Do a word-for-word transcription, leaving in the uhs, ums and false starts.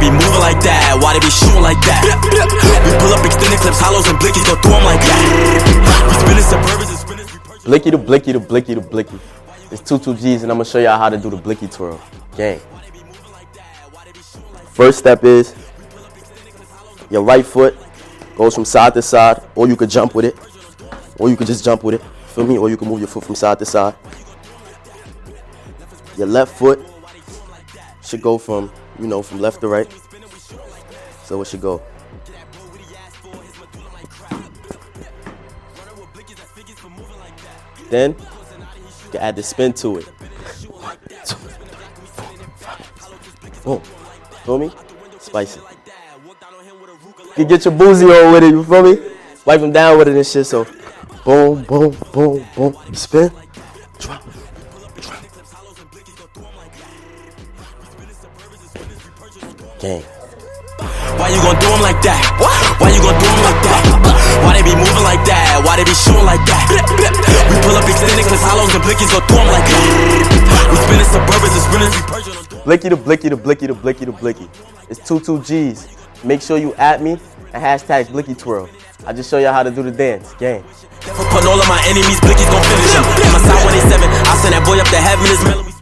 be moving like that? Why they be shooting like that? We pull up extended clips, hollows and blickies, go through them like that. We spinning suburbans and spinners. Blicky to blicky to blicky to blicky. It's two two G's and I'm gonna show y'all how to do the blicky twirl. Gang. First step is your right foot goes from side to side, or you could jump with it, or you could just jump with it. Feel me? Or you can move your foot from side to side. Your left foot should go from, you know, from left to right. So it should go. Then you can add the spin to it. Boom. Feel me? Spicy. You can get your boozy on with it, you feel me? Wipe them down with it and shit, so boom, boom, boom, boom, spin, drop, drop. Gang. Why you gon' do them like that? Why you gon' do them like that? Why they be moving like that? Why they be shooting like that? We pull up extended clips, hollows and blickies, go through them like that. We spinning suburbans and spinners, we purging. Blicky to blicky to blicky to blicky to blicky. It's two two G's. Make sure you at me and hashtag blicky twirl. I just show y'all how to do the dance. Gang. Put all of my enemies, blickies gon' finish him. In my side one eighty-seven, I send that boy up to heaven. His melody.